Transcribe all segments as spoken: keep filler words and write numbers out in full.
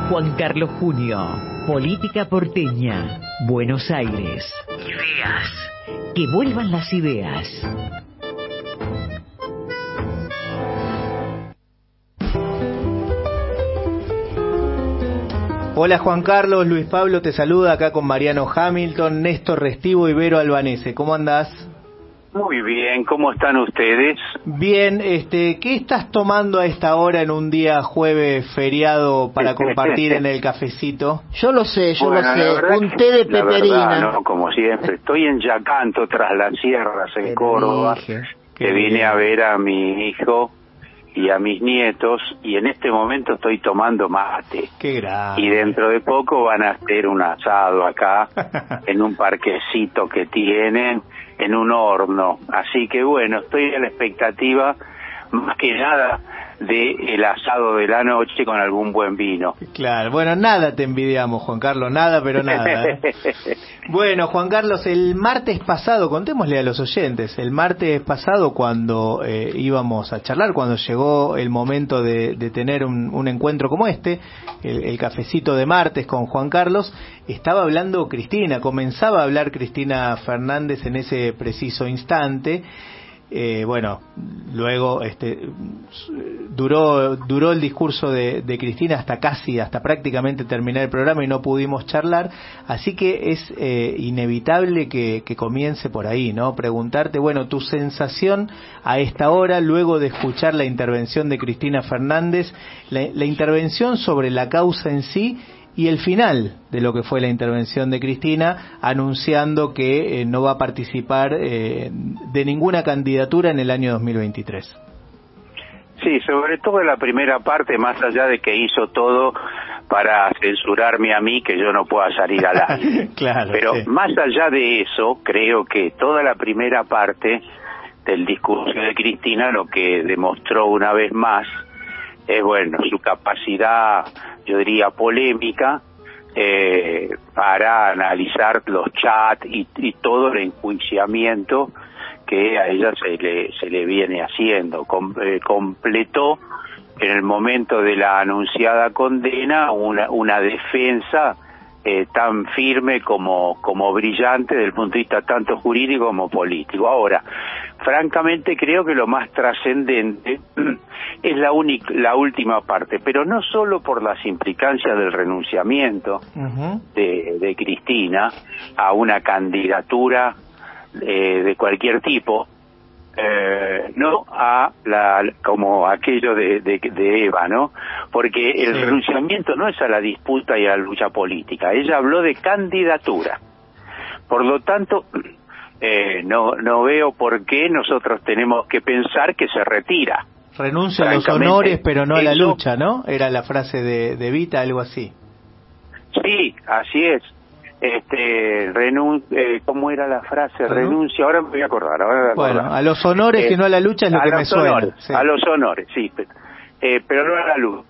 Juan Carlos Junio, Política Porteña, Buenos Aires. Ideas. Que vuelvan las ideas. Hola Juan Carlos, Luis Pablo te saluda acá con Mariano Hamilton, Néstor Restivo y Vero Albanese. ¿Cómo andás? Muy bien, ¿cómo están ustedes? Bien, este, ¿qué estás tomando a esta hora en un día jueves feriado para compartir en el cafecito? Yo lo sé, yo bueno, lo sé, un té de la peperina. Verdad, no, como siempre, estoy en Yacanto, tras las sierras, en Córdoba, dije, que vine a ver a mi hijo y a mis nietos, y en este momento estoy tomando mate. Qué grande. Y dentro de poco van a hacer un asado acá, en un parquecito que tienen, en un horno. Así que bueno, estoy a la expectativa, más que nada, de el asado de la noche con algún buen vino. Claro, bueno, nada te envidiamos, Juan Carlos, nada, pero nada. ¿eh? Bueno, Juan Carlos, el martes pasado, contémosle a los oyentes, el martes pasado cuando eh, íbamos a charlar, cuando llegó el momento de, de tener un, un encuentro como este, el, el cafecito de martes con Juan Carlos, estaba hablando Cristina, comenzaba a hablar Cristina Fernández en ese preciso instante. Eh, bueno, luego este, duró duró el discurso de, de Cristina hasta casi, hasta prácticamente terminar el programa y no pudimos charlar, así que es eh, inevitable que, que comience por ahí, ¿no? Preguntarte, bueno, tu sensación a esta hora, luego de escuchar la intervención de Cristina Fernández, la, la intervención sobre la causa en sí, y el final de lo que fue la intervención de Cristina, anunciando que eh, no va a participar eh, de ninguna candidatura en el año dos mil veintitrés. Sí, sobre todo en la primera parte, más allá de que hizo todo para censurarme a mí, que yo no pueda salir al aire. Claro, pero sí. Más allá de eso, creo que toda la primera parte del discurso de Cristina lo que demostró una vez más es, bueno, su capacidad, yo diría, polémica, eh, para analizar los chats y, y todo el enjuiciamiento que a ella se le, se le viene haciendo. Com, eh, completó en el momento de la anunciada condena una, una defensa eh, tan firme como, como brillante desde el punto de vista tanto jurídico como político. Ahora, francamente creo que lo más trascendente es la, única, la última parte, pero no solo por las implicancias del renunciamiento uh-huh. de, de Cristina a una candidatura eh, de cualquier tipo, eh, no a la como aquello de, de, de Eva, ¿no? Porque el sí. renunciamiento no es a la disputa y a la lucha política. Ella habló de candidatura. Por lo tanto, eh, no no veo por qué nosotros tenemos que pensar que se retira. Renuncia a los honores, pero no a la lucha, ¿no? Era la frase de, de Evita, algo así. Sí, así es. Este, renun eh, ¿cómo era la frase? Uh-huh. Renuncia, ahora me voy a acordar. Ahora me voy a acordar. Bueno, a los honores eh, y no a la lucha es lo que me suena. Honores, sí. A los honores, sí, pero, eh, pero no a la lucha.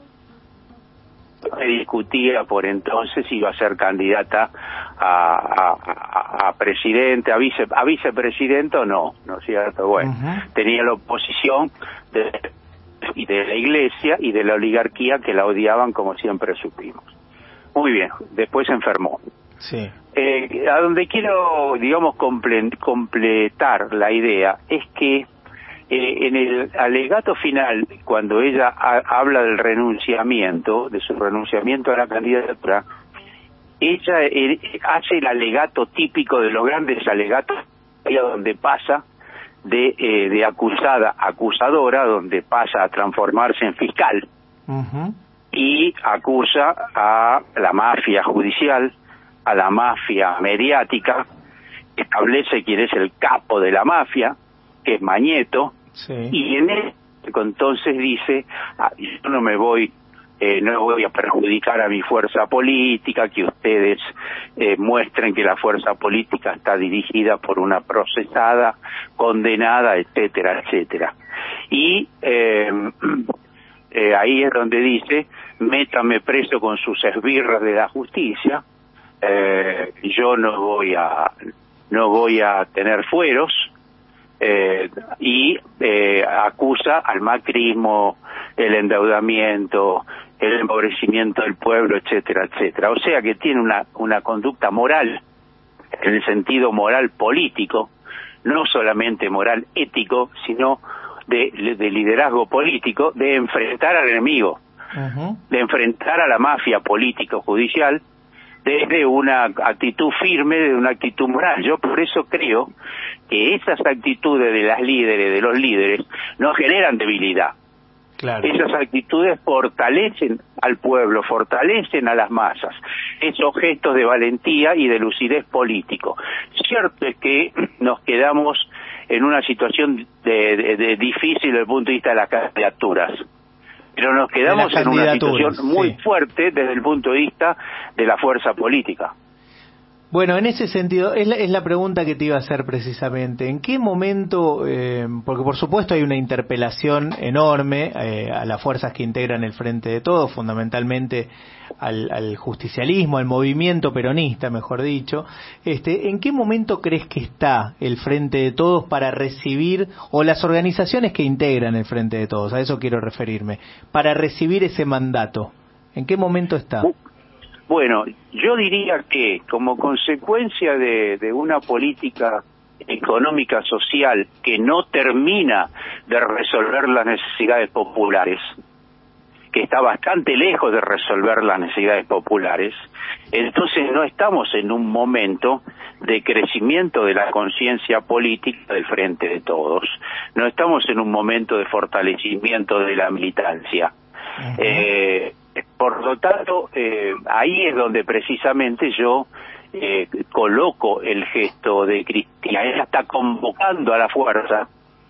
Se discutía por entonces si iba a ser candidata a, a, a, a presidente, a, vice, a vicepresidente o no, ¿no es cierto? Bueno, uh-huh. tenía la oposición de, y de la iglesia y de la oligarquía que la odiaban, como siempre supimos. Muy bien, después se enfermó. Sí. Eh, a donde quiero, digamos, comple- completar la idea es que eh, en el alegato final, cuando ella ha- habla del renunciamiento, de su renunciamiento a la candidatura, ella eh, hace el alegato típico de los grandes alegatos, donde pasa de, eh, de acusada a acusadora, donde pasa a transformarse en fiscal. Uh-huh. Y acusa a la mafia judicial, a la mafia mediática, establece quién es el capo de la mafia, que es Mañeto, sí. y en él entonces dice, ah, yo no me voy, eh, no voy a perjudicar a mi fuerza política, que ustedes eh, muestren que la fuerza política está dirigida por una procesada, condenada, etcétera, etcétera. Y eh, eh, ahí es donde dice, métame preso con sus esbirras de la justicia, eh, yo no voy a no voy a tener fueros, eh, y eh, acusa al macrismo, el endeudamiento, el empobrecimiento del pueblo, etcétera, etcétera. O sea que tiene una, una conducta moral, en el sentido moral político, no solamente moral ético, sino de, de liderazgo político, de enfrentar al enemigo, uh-huh. de enfrentar a la mafia político-judicial, desde una actitud firme, de una actitud moral. Yo por eso creo que esas actitudes de las líderes, de los líderes, no generan debilidad. Claro. Esas actitudes fortalecen al pueblo, fortalecen a las masas. Esos gestos de valentía y de lucidez político. Cierto es que nos quedamos en una situación de, de, de difícil desde el punto de vista de las candidaturas. Pero nos quedamos en una situación muy sí. fuerte desde el punto de vista de la fuerza política. Bueno, en ese sentido, es la, es la pregunta que te iba a hacer precisamente. ¿En qué momento, eh, porque por supuesto hay una interpelación enorme eh, a las fuerzas que integran el Frente de Todos, fundamentalmente al, al justicialismo, al movimiento peronista, mejor dicho, este, ¿en qué momento crees que está el Frente de Todos para recibir, o las organizaciones que integran el Frente de Todos, a eso quiero referirme, para recibir ese mandato? ¿En qué momento está? Bueno, yo diría que como consecuencia de, de una política económica social que no termina de resolver las necesidades populares, que está bastante lejos de resolver las necesidades populares, entonces no estamos en un momento de crecimiento de la conciencia política del Frente de Todos, no estamos en un momento de fortalecimiento de la militancia. Uh-huh. Eh, por lo tanto, eh, ahí es donde precisamente yo eh, coloco el gesto de Cristina. Ella está convocando a la fuerza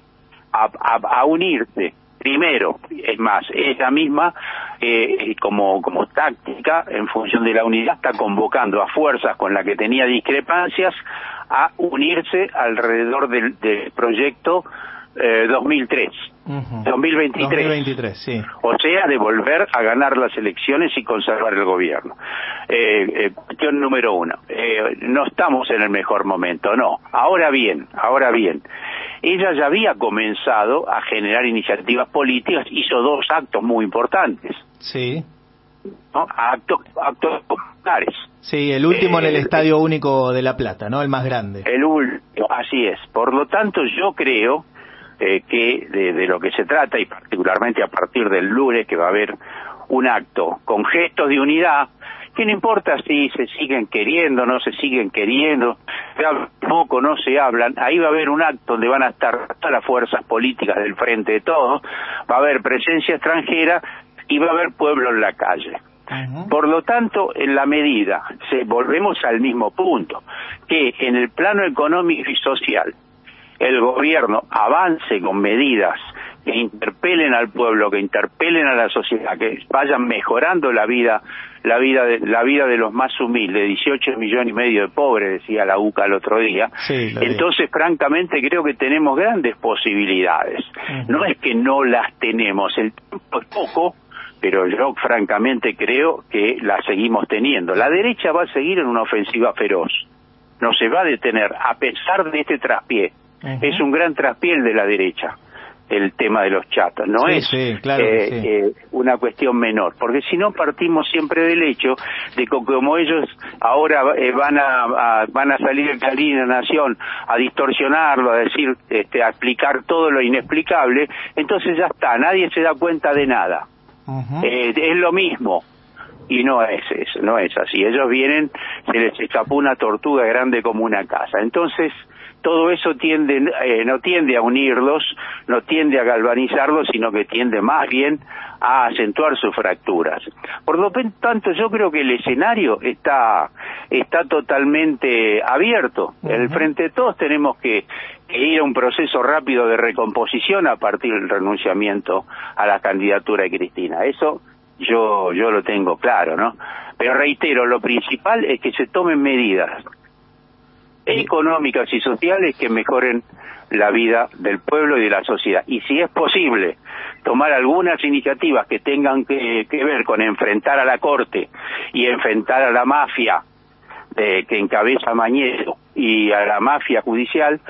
a, a, a unirse. Primero, es más, ella misma, eh, como, como táctica, en función de la unidad, está convocando a fuerzas con las que tenía discrepancias a unirse alrededor del, del proyecto eh, dos mil tres. Uh-huh. dos mil veintitrés. dos mil veintitrés, sí. O sea, de volver a ganar las elecciones y conservar el gobierno. Eh, eh, cuestión número uno. Eh, no estamos en el mejor momento, no. Ahora bien, ahora bien. Ella ya había comenzado a generar iniciativas políticas, hizo dos actos muy importantes. Sí. ¿No? Actos, actos populares. Sí, el último eh, en el Estadio Único de La Plata, ¿no? El más grande. El último, así es. Por lo tanto, yo creo Eh, que de, de lo que se trata, y particularmente a partir del lunes, que va a haber un acto con gestos de unidad, que no importa si se siguen queriendo, no se siguen queriendo, se hablan poco, no se hablan, ahí va a haber un acto donde van a estar todas las fuerzas políticas del Frente de Todos, va a haber presencia extranjera y va a haber pueblo en la calle. Uh-huh. Por lo tanto, en la medida, se, volvemos al mismo punto, que en el plano económico y social, el gobierno avance con medidas que interpelen al pueblo, que interpelen a la sociedad, que vayan mejorando la vida, la vida de, la vida de los más humildes, dieciocho millones y medio de pobres, decía la U C A el otro día. Sí, entonces, francamente, creo que tenemos grandes posibilidades. Uh-huh. No es que no las tenemos, el tiempo es poco, pero yo francamente creo que las seguimos teniendo. La derecha va a seguir en una ofensiva feroz, no se va a detener, a pesar de este traspié. Uh-huh. Es un gran traspié de la derecha, el tema de los chatos, no sí, es sí, claro eh, sí. eh, una cuestión menor, porque si no partimos siempre del hecho de que como ellos ahora eh, van a, a van a salir en Clarín y La Nación a distorsionarlo, a decir, este, a explicar todo lo inexplicable, entonces ya está, nadie se da cuenta de nada. Uh-huh. eh, es lo mismo. Y no es eso, no es así. Ellos vienen, se les escapó una tortuga grande como una casa. Entonces, todo eso tiende, eh, no tiende a unirlos, no tiende a galvanizarlos, sino que tiende más bien a acentuar sus fracturas. Por lo tanto, yo creo que el escenario está está totalmente abierto. Uh-huh. En el Frente de Todos tenemos que, que ir a un proceso rápido de recomposición a partir del renunciamiento a la candidatura de Cristina. Eso yo yo lo tengo claro, ¿no? Pero reitero, lo principal es que se tomen medidas económicas y sociales que mejoren la vida del pueblo y de la sociedad. Y si es posible tomar algunas iniciativas que tengan que, que ver con enfrentar a la Corte y enfrentar a la mafia eh, que encabeza Mañeto y a la mafia judicial,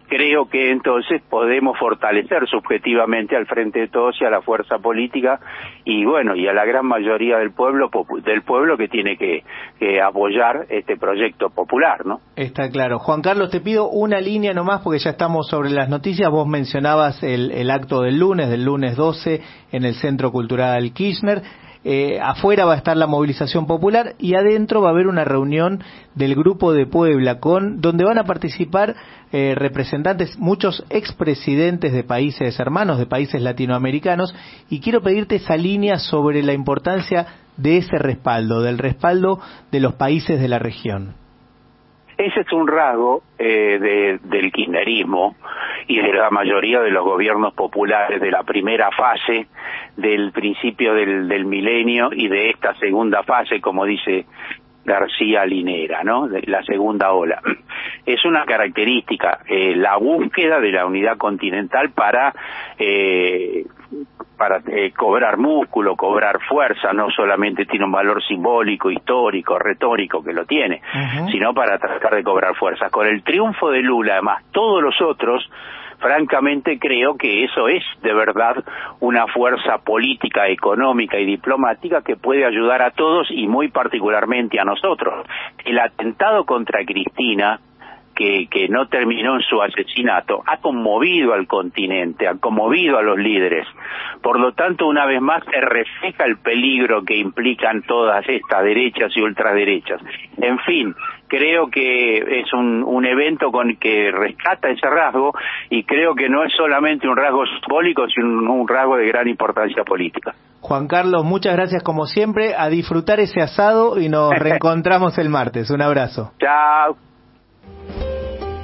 creo que entonces podemos fortalecer subjetivamente al Frente de Todos y a la fuerza política y bueno, y a la gran mayoría del pueblo del pueblo que tiene que, que apoyar este proyecto popular, ¿no? Está claro. Juan Carlos, te pido una línea nomás porque ya estamos sobre las noticias. Vos mencionabas el, el acto del lunes, del lunes doce, en el Centro Cultural Kirchner. Eh, afuera va a estar la movilización popular y adentro va a haber una reunión del Grupo de Puebla, con donde van a participar eh, representantes, muchos expresidentes de países hermanos, de países latinoamericanos, y quiero pedirte esa línea sobre la importancia de ese respaldo, del respaldo de los países de la región. Ese es un rasgo eh, de, del kirchnerismo y de la mayoría de los gobiernos populares de la primera fase, del principio del, del milenio y de esta segunda fase, como dice García Linera, ¿no? De la segunda ola. Es una característica, eh, la búsqueda de la unidad continental para eh, para eh, cobrar músculo, cobrar fuerza. No solamente tiene un valor simbólico, histórico, retórico, que lo tiene, uh-huh. sino para tratar de cobrar fuerza. Con el triunfo de Lula, además, todos los otros, francamente creo que eso es de verdad una fuerza política, económica y diplomática que puede ayudar a todos y muy particularmente a nosotros. El atentado contra Cristina, que, que no terminó en su asesinato, ha conmovido al continente, ha conmovido a los líderes. Por lo tanto, una vez más, se refleja el peligro que implican todas estas derechas y ultraderechas. En fin, creo que es un, un evento con que rescata ese rasgo y creo que no es solamente un rasgo simbólico, sino un, un rasgo de gran importancia política. Juan Carlos, muchas gracias como siempre, a disfrutar ese asado y nos reencontramos el martes. Un abrazo. Chao.